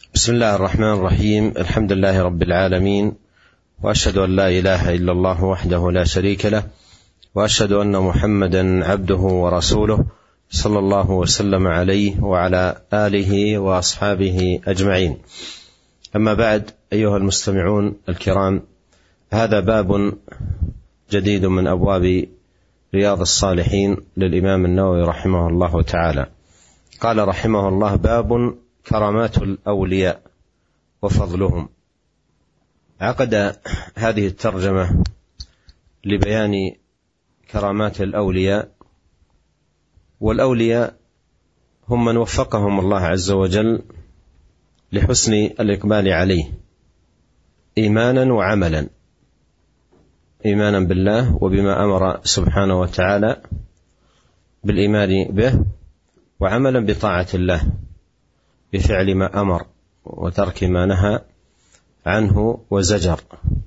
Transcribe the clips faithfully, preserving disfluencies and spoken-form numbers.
بسم الله الرحمن الرحيم. الحمد لله رب العالمين، وأشهد أن لا إله إلا الله وحده لا شريك له، وأشهد أن محمدا عبده ورسوله صلى الله وسلم عليه وعلى آله وأصحابه أجمعين. أما بعد، أيها المستمعون الكرام، هذا باب جديد من أبواب رياض الصالحين للإمام النووي رحمه الله تعالى. قال رحمه الله: باب كرامات الأولياء وفضلهم. عقد هذه الترجمة لبيان كرامات الأولياء، والأولياء هم من وفقهم الله عز وجل لحسن الإقبال عليه إيمانا وعملا، إيمانا بالله وبما أمر سبحانه وتعالى بالإيمان به، وعملا بطاعة الله بفعل ما أمر وترك ما نهى عنه وزجر.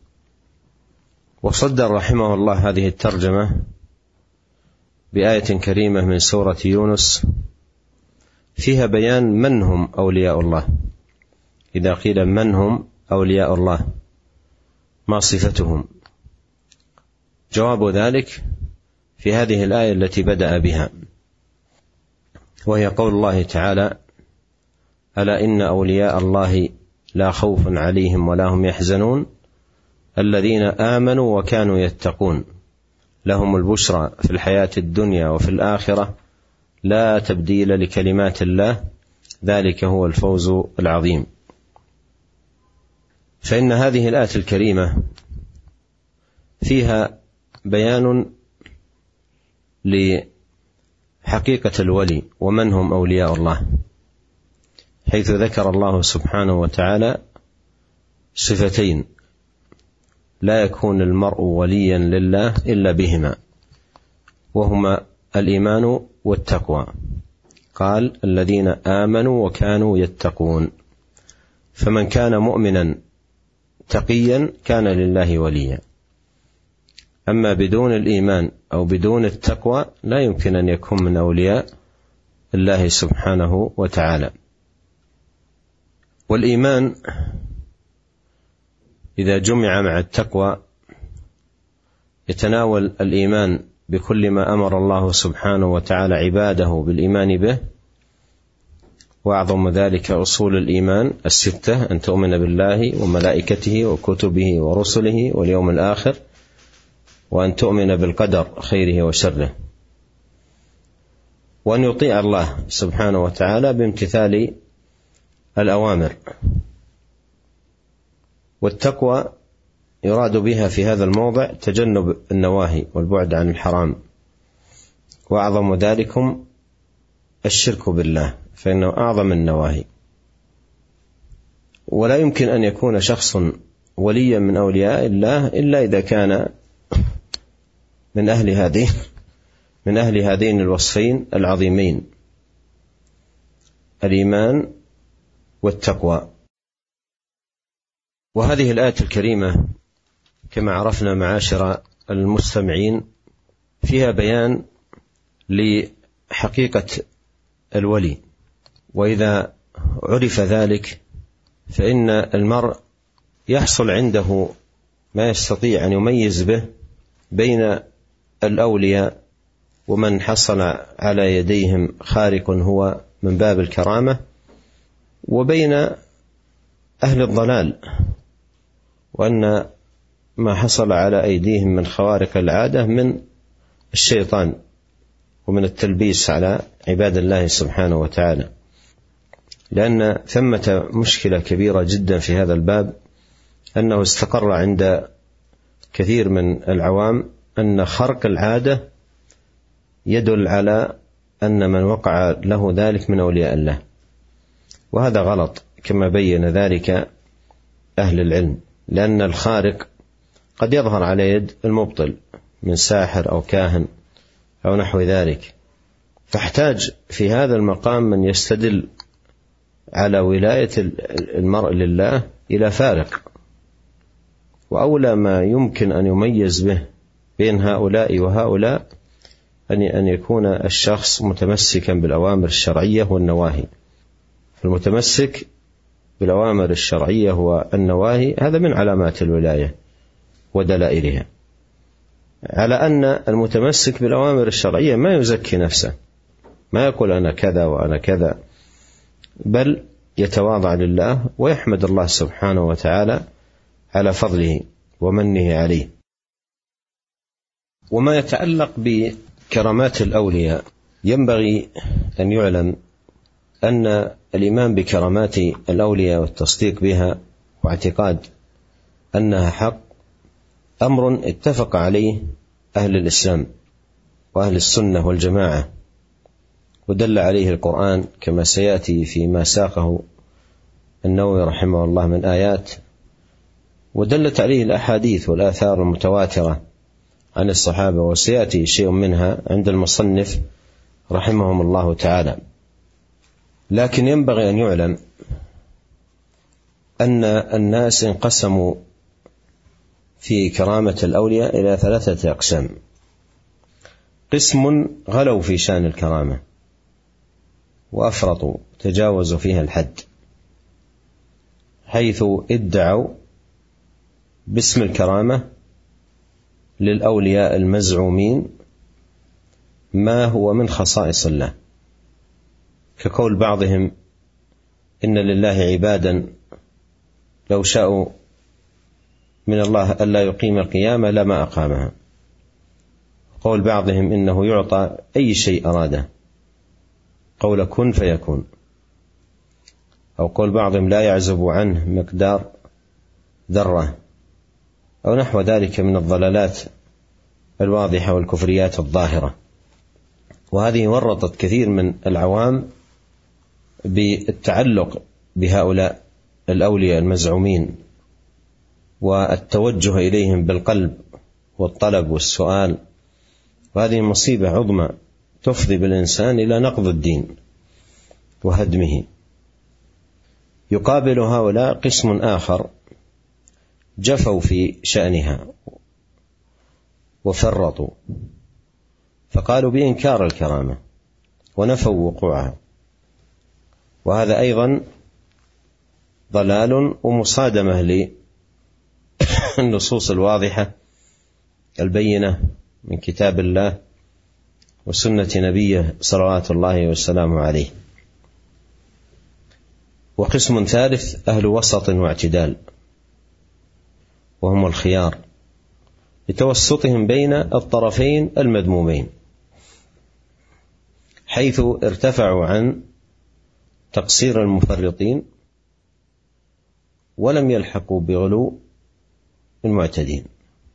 وصدر رحمه الله هذه الترجمة بآية كريمة من سورة يونس فيها بيان من هم أولياء الله. إذا قيل من هم أولياء الله ما صفتهم؟ جواب ذلك في هذه الآية التي بدأ بها، وهي قول الله تعالى: ألا إن أولياء الله لا خوف عليهم ولا هم يحزنون الذين آمنوا وكانوا يتقون لهم البشرى في الحياة الدنيا وفي الآخرة لا تبديل لكلمات الله ذلك هو الفوز العظيم. فإن هذه الآية الكريمة فيها بيان لحقيقة الولي ومن هم أولياء الله، حيث ذكر الله سبحانه وتعالى صفتين لا يكون المرء وليا لله إلا بهما، وهما الإيمان والتقوى. قال: الذين آمنوا وكانوا يتقون. فمن كان مؤمنا تقيا كان لله وليا، أما بدون الإيمان أو بدون التقوى لا يمكن أن يكون من أولياء الله سبحانه وتعالى. والإيمان إذا جمع مع التقوى يتناول الإيمان بكل ما أمر الله سبحانه وتعالى عباده بالإيمان به، وأعظم ذلك أصول الإيمان الستة: أن تؤمن بالله وملائكته وكتبه ورسله واليوم الآخر، وأن تؤمن بالقدر خيره وشره، وأن يطيع الله سبحانه وتعالى بامتثال الأوامر. والتقوى يراد بها في هذا الموضع تجنب النواهي والبعد عن الحرام، وأعظم ذلكم الشرك بالله فإنه أعظم النواهي. ولا يمكن أن يكون شخص وليا من أولياء الله إلا إذا كان من أهل هذه من أهل هذين الوصفين العظيمين: الإيمان والتقوى. وهذه الآية الكريمة كما عرفنا معاشر المستمعين فيها بيان لحقيقة الولي، وإذا عرف ذلك فإن المرء يحصل عنده ما يستطيع أن يميز به بين الأولياء ومن حصل على يديهم خارق هو من باب الكرامة، وبين أهل الضلال، وأن ما حصل على أيديهم من خوارق العادة من الشيطان ومن التلبيس على عباد الله سبحانه وتعالى. لأن ثمة مشكلة كبيرة جدا في هذا الباب، أنه استقر عند كثير من العوام أن خرق العادة يدل على أن من وقع له ذلك من أولياء الله، وهذا غلط كما بين ذلك أهل العلم، لأن الخارق قد يظهر على يد المبطل من ساحر أو كاهن أو نحو ذلك، فاحتاج في هذا المقام من يستدل على ولاية المرء لله إلى فارق، وأولى ما يمكن أن يميز به بين هؤلاء وهؤلاء أن يكون الشخص متمسكا بالأوامر الشرعية والنواهي. المتمسك بالأوامر الشرعية والنواهي هذا من علامات الولاية ودلائلها، على أن المتمسك بالأوامر الشرعية ما يزكي نفسه، ما يقول أنا كذا وأنا كذا، بل يتواضع لله ويحمد الله سبحانه وتعالى على فضله ومنه عليه. وما يتعلق بكرامات الأولياء ينبغي أن يعلم أن الإيمان بكرامات الأولياء والتصديق بها واعتقاد أنها حق أمر اتفق عليه أهل الإسلام وأهل السنة والجماعة، ودل عليه القرآن كما سيأتي فيما ساقه النووي رحمه الله من آيات، ودلت عليه الأحاديث والآثار المتواترة عن الصحابة، وسيأتي شيء منها عند المصنف رحمهم الله تعالى. لكن ينبغي أن يعلم أن الناس انقسموا في كرامة الأولياء إلى ثلاثة أقسام. قسم غلوا في شأن الكرامة وأفرطوا تجاوزوا فيها الحد، حيث ادعوا باسم الكرامة للأولياء المزعومين ما هو من خصائص الله، كقول بعضهم إن لله عبادا لو شاءوا من الله ألا يقيم القيامة لما أقامها، قول بعضهم إنه يعطى أي شيء أراده، قول كن فيكون، أو قول بعضهم لا يعزب عنه مقدار ذرة، أو نحو ذلك من الضلالات الواضحة والكفريات الظاهرة. وهذه ورطت كثير من العوام بالتعلق بهؤلاء الأولياء المزعومين والتوجه إليهم بالقلب والطلب والسؤال، وهذه مصيبة عظمى تفضي بالإنسان إلى نقض الدين وهدمه. يقابل هؤلاء قسم آخر جفوا في شأنها وفرطوا، فقالوا بإنكار الكرامة ونفوا وقوعها، وهذا أيضا ضلال ومصادمة للنصوص الواضحة البينة من كتاب الله وسنة نبيه صلوات الله وسلامه عليه. وقسم ثالث أهل وسط واعتدال، وهم الخيار لتوسطهم بين الطرفين المذمومين، حيث ارتفعوا عن تقصير المفرطين ولم يلحقوا بغلو المعتدين،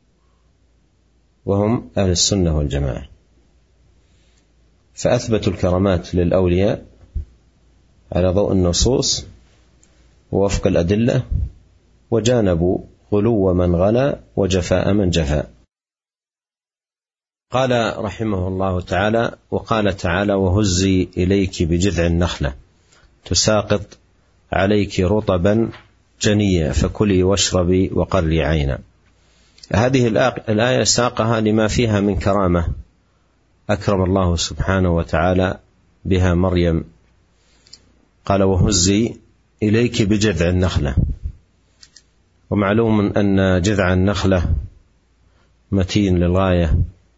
وهم أهل السنة والجماعة، فأثبتوا الكرامات للأولياء على ضوء النصوص ووفق الأدلة، وجانبوا غلو من غلا وجفاء من جفا. قال رحمه الله تعالى: وقال تعالى: وهزي إليك بجذع النخلة تساقط عليك رطبا جنيا فكلي واشربي وقري عينا. هذه الآية ساقها لما فيها من كرامة أكرم الله سبحانه وتعالى بها مريم. قال: وهزي إليك بجذع النخلة، ومعلوم أن جذع النخلة متين للغاية،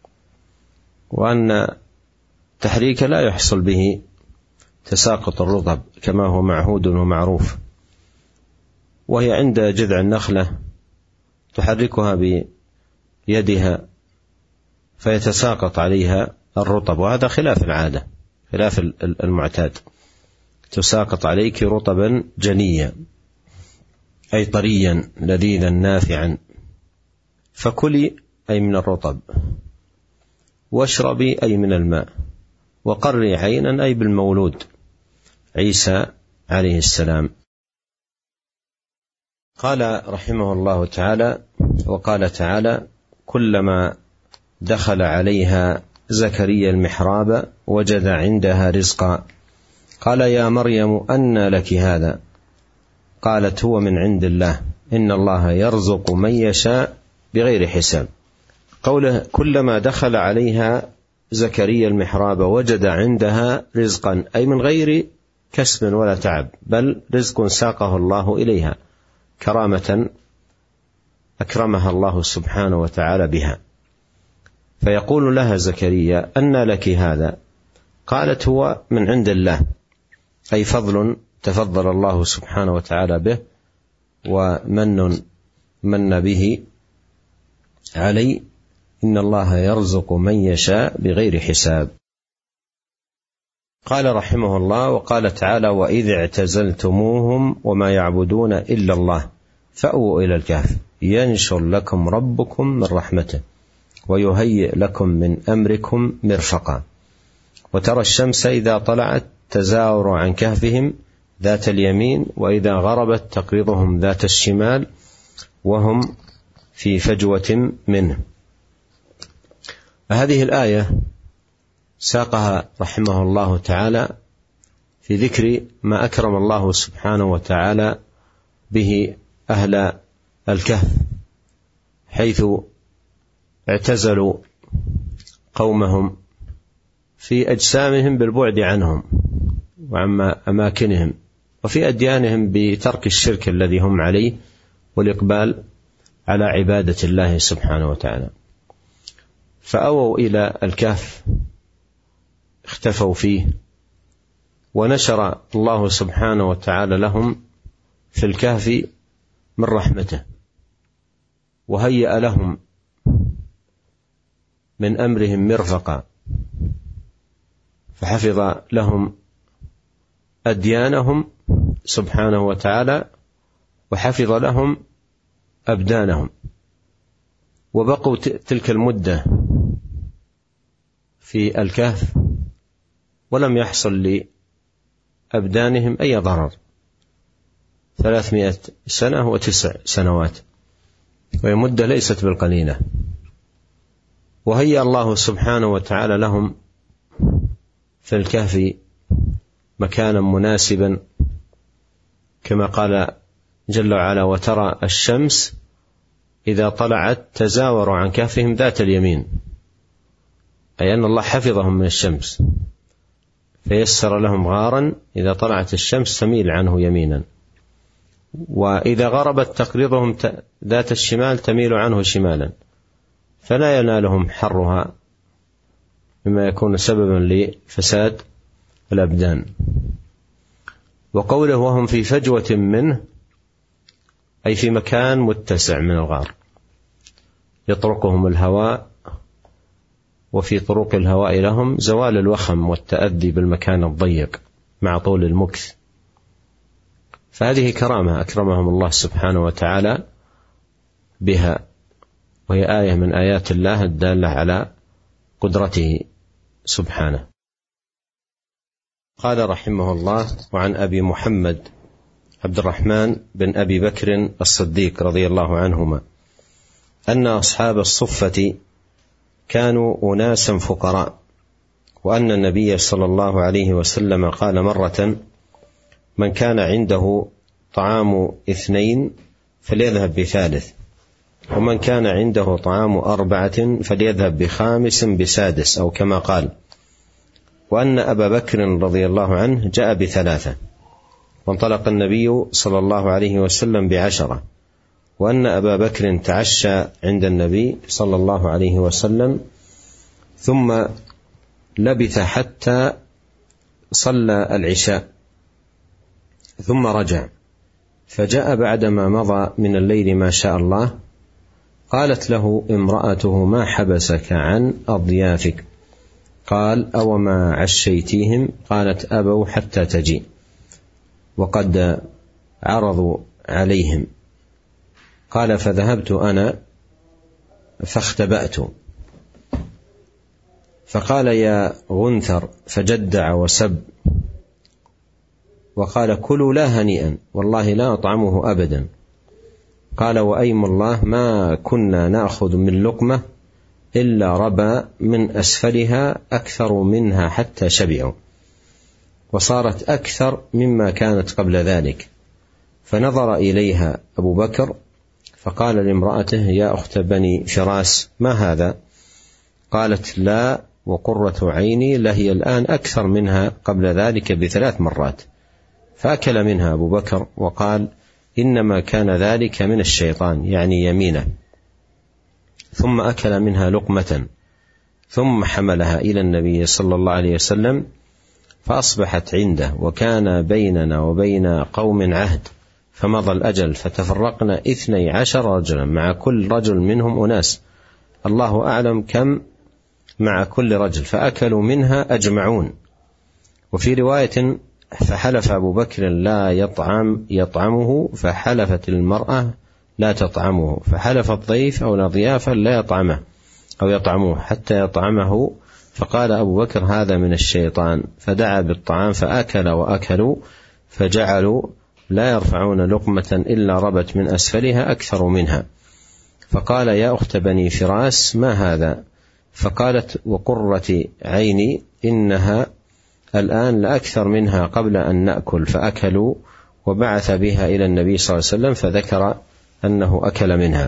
وأن تحريك لا يحصل به تساقط الرطب كما هو معهود ومعروف، وهي عند جذع النخلة تحركها بيدها فيتساقط عليها الرطب، وهذا خلاف العادة، خلاف المعتاد. تساقط عليك رطبا جنيا أي طريا لذيذا نافعا، فكلي أي من الرطب، واشربي أي من الماء، وقري عينا أي بالمولود عيسى عليه السلام. قال رحمه الله تعالى: وقال تعالى: كلما دخل عليها زكريا المحراب وجد عندها رزقا قال يا مريم أنى لك هذا؟ قالت: هو من عند الله إن الله يرزق من يشاء بغير حساب. قوله كلما دخل عليها زكريا المحراب وجد عندها رزقا أي من غير كسب ولا تعب، بل رزق ساقه الله إليها كرامة أكرمها الله سبحانه وتعالى بها. فيقول لها زكريا: أنى لك هذا؟ قالت: هو من عند الله، أي فضل تفضل الله سبحانه وتعالى به، ومن من به علي، إن الله يرزق من يشاء بغير حساب. قال رحمه الله: وقال تعالى: وإذ اعتزلتموهم وما يعبدون إلا الله فأووا إلى الكهف ينشر لكم ربكم من رحمته ويهيئ لكم من أمركم مرفقا. وترى الشمس إذا طلعت تزاور عن كهفهم ذات اليمين وإذا غربت تقرضهم ذات الشمال وهم في فجوة منه. هذه الآية ساقها رحمه الله تعالى في ذكر ما أكرم الله سبحانه وتعالى به أهل الكهف، حيث اعتزلوا قومهم في أجسامهم بالبعد عنهم وعن أماكنهم، وفي أديانهم بترك الشرك الذي هم عليه والإقبال على عبادة الله سبحانه وتعالى. فأووا إلى الكهف، اختفوا فيه، ونشر الله سبحانه وتعالى لهم في الكهف من رحمته، وهيأ لهم من أمرهم مرفقا، فحفظ لهم أديانهم سبحانه وتعالى، وحفظ لهم أبدانهم، وبقوا تلك المدة في الكهف ولم يحصل لأبدانهم أي ضرر، ثلاثمائة سنة وتسع سنوات، وهي مدة ليست بالقليلة. وهيأ الله سبحانه وتعالى لهم في الكهف مكانا مناسبا، كما قال جل وعلا: وترى الشمس إذا طلعت تزاور عن كهفهم ذات اليمين، أي أن الله حفظهم من الشمس، فيسر لهم غارا إذا طلعت الشمس تميل عنه يمينا، وإذا غربت تقرضهم ذات الشمال تميل عنه شمالا، فلا ينالهم حرها مما يكون سببا لفساد الأبدان. وقوله وهم في فجوة منه، أي في مكان متسع من الغار يطرقهم الهواء، وفي طرق الهواء لهم زوال الوخم والتأذي بالمكان الضيق مع طول المكث. فهذه كرامة أكرمهم الله سبحانه وتعالى بها، وهي آية من آيات الله الدالة على قدرته سبحانه. قال رحمه الله: وعن أبي محمد عبد الرحمن بن أبي بكر الصديق رضي الله عنهما أن أصحاب الصفة كانوا أناسا فقراء، وأن النبي صلى الله عليه وسلم قال مرة: من كان عنده طعام اثنين فليذهب بثالث، ومن كان عنده طعام أربعة فليذهب بخامس بسادس، أو كما قال. وأن أبا بكر رضي الله عنه جاء بثلاثة، وانطلق النبي صلى الله عليه وسلم بعشرة، وأن أبا بكر تعشى عند النبي صلى الله عليه وسلم ثم لبث حتى صلى العشاء ثم رجع، فجاء بعدما مضى من الليل ما شاء الله. قالت له امرأته: ما حبسك عن أضيافك؟ قال: أو ما عشيتيهم؟ قالت: أبوا حتى تجي، وقد عرضوا عليهم. قال: فذهبت أنا فاختبأت، فقال: يا غنثر، فجدع وسب وقال: كلوا لا هنيئا، والله لا أطعمه أبدا. قال: وأيم الله ما كنا نأخذ من لقمة إلا ربى من أسفلها أكثر منها حتى شبعوا، وصارت أكثر مما كانت قبل ذلك. فنظر إليها أبو بكر فقال لامرأته: يا أخت بني فراس، ما هذا؟ قالت: لا، وقرة عيني لهي الآن أكثر منها قبل ذلك بثلاث مرات. فأكل منها أبو بكر وقال إنما كان ذلك من الشيطان، يعني يمينه، ثم أكل منها لقمة ثم حملها إلى النبي صلى الله عليه وسلم فأصبحت عنده، وكان بيننا وبين قوم عهد، فمضى الأجل فتفرقنا اثني عشر رجلا، مع كل رجل منهم أناس الله أعلم كم مع كل رجل، فأكلوا منها أجمعون. وفي رواية فحلف أبو بكر لا يطعم يطعمه، فحلفت المرأة لا تطعمه، فحلف الضيف أو الضيافة لا يطعمه أو يطعموه حتى يطعمه، فقال أبو بكر هذا من الشيطان، فدعا بالطعام فأكل وأكلوا، فجعلوا لا يرفعون لقمة إلا ربت من أسفلها أكثر منها، فقال يا أخت بني فراس ما هذا؟ فقالت وقرة عيني إنها الآن لأكثر منها قبل أن نأكل، فأكلوا، وبعث بها إلى النبي صلى الله عليه وسلم فذكر أنه أكل منها.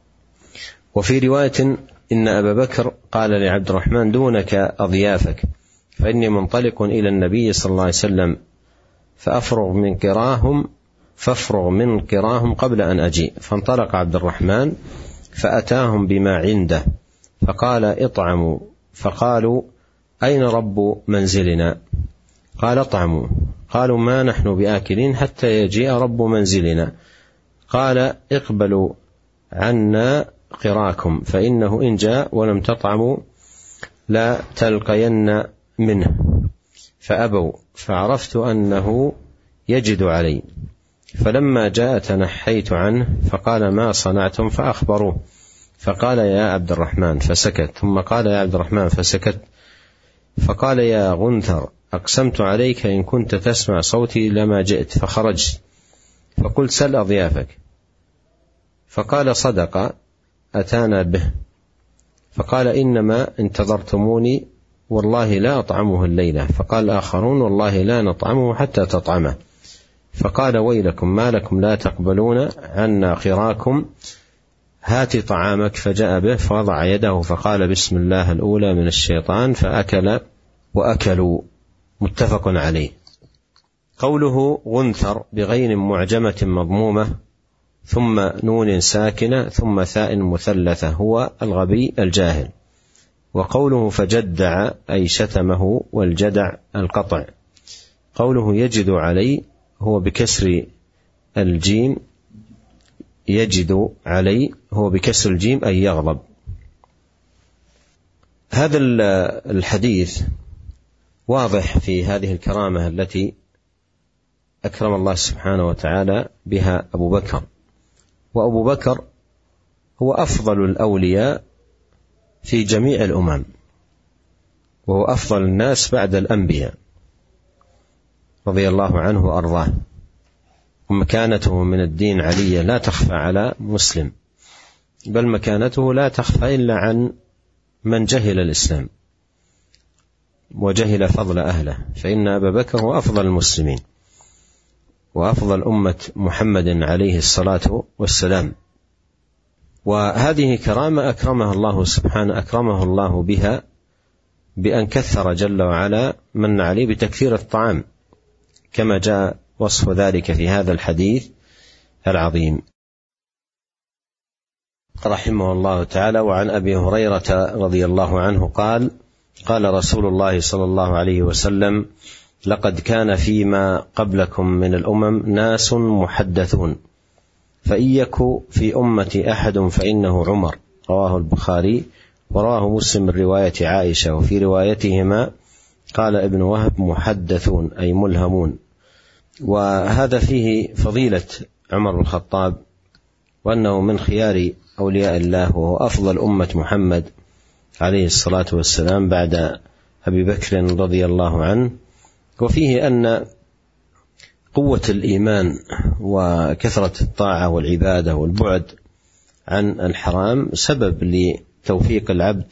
وفي رواية إن أبا بكر قال لعبد الرحمن دونك أضيافك، فإني منطلق إلى النبي صلى الله عليه وسلم فأفرغ من قراهم فافرغ من قراهم قبل أن أجيء. فانطلق عبد الرحمن فأتاهم بما عنده فقال اطعموا، فقالوا أين رب منزلنا؟ قال اطعموا. قالوا ما نحن بآكلين حتى يجيء رب منزلنا. قال اقبلوا عنا قراكم، فإنه إن جاء ولم تطعموا لا تلقين منه. فأبوا، فعرفت أنه يجد علي، فلما جاء تنحيت عنه، فقال ما صنعتم؟ فأخبروه، فقال يا عبد الرحمن، فسكت، ثم قال يا عبد الرحمن، فسكت، فقال يا غنثر أقسمت عليك إن كنت تسمع صوتي لما جئت. فخرجت فقلت سل أضيافك، فقال صدق أتانا به. فقال إنما انتظرتموني والله لا أطعمه الليلة. فقال آخرون والله لا نطعمه حتى تطعمه. فقال ويلكم ما لكم لا تقبلون عنا قراكم، هات طعامك. فجاء به فوضع يده فقال بسم الله الأولى من الشيطان، فأكل وأكلوا. متفق عليه. قوله غنثر بغين معجمة مضمومة ثم نون ساكنة ثم ثاء مثلثة هو الغبي الجاهل. وقوله فجدع أي شتمه، والجدع القطع. قوله يجد علي هو بكسر الجيم، يجد علي هو بكسر الجيم أي يغضب. هذا الحديث واضح في هذه الكرامة التي أكرم الله سبحانه وتعالى بها أبو بكر. وأبو بكر هو أفضل الأولياء في جميع الأمم، وهو أفضل الناس بعد الأنبياء رضي الله عنه وأرضاه، ومكانته من الدين علية لا تخفى على مسلم، بل مكانته لا تخفى إلا عن من جهل الإسلام وجهل فضل أهله، فإن أبا بكر هو أفضل المسلمين وأفضل أمة محمد عليه الصلاة والسلام. وهذه كرامة أكرمها الله سبحانه أكرمه الله بها بأن كثر جل وعلا من عليه بتكثير الطعام، كما جاء وصف ذلك في هذا الحديث العظيم. رحمه الله تعالى. وعن أبي هريرة رضي الله عنه قال قال رسول الله صلى الله عليه وسلم لقد كان فيما قبلكم من الأمم ناس محدثون، فإن يك في أمتي أحد فإنه عمر. رواه البخاري، ورواه مسلم من رواية عائشة، وفي روايتهما قال ابن وهب محدثون أي ملهمون. وهذا فيه فضيلة عمر بن الخطاب، وأنه من خيار أولياء الله، وهو أفضل أمة محمد عليه الصلاة والسلام بعد أبي بكر رضي الله عنه. وفيه أن قوة الإيمان وكثرة الطاعة والعبادة والبعد عن الحرام سبب لتوفيق العبد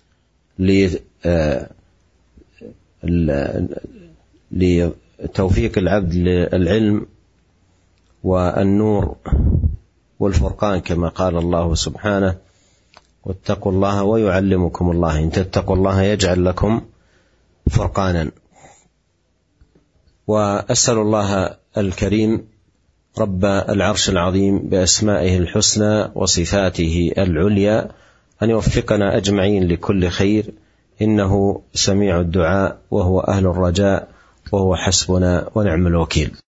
لتوفيق العبد للعلم والنور والفرقان، كما قال الله سبحانه واتقوا الله ويعلمكم الله، إن تتقوا الله يجعل لكم فرقانا. وأسأل الله الكريم رب العرش العظيم بأسمائه الحسنى وصفاته العليا أن يوفقنا أجمعين لكل خير، إنه سميع الدعاء وهو أهل الرجاء وهو حسبنا ونعم الوكيل.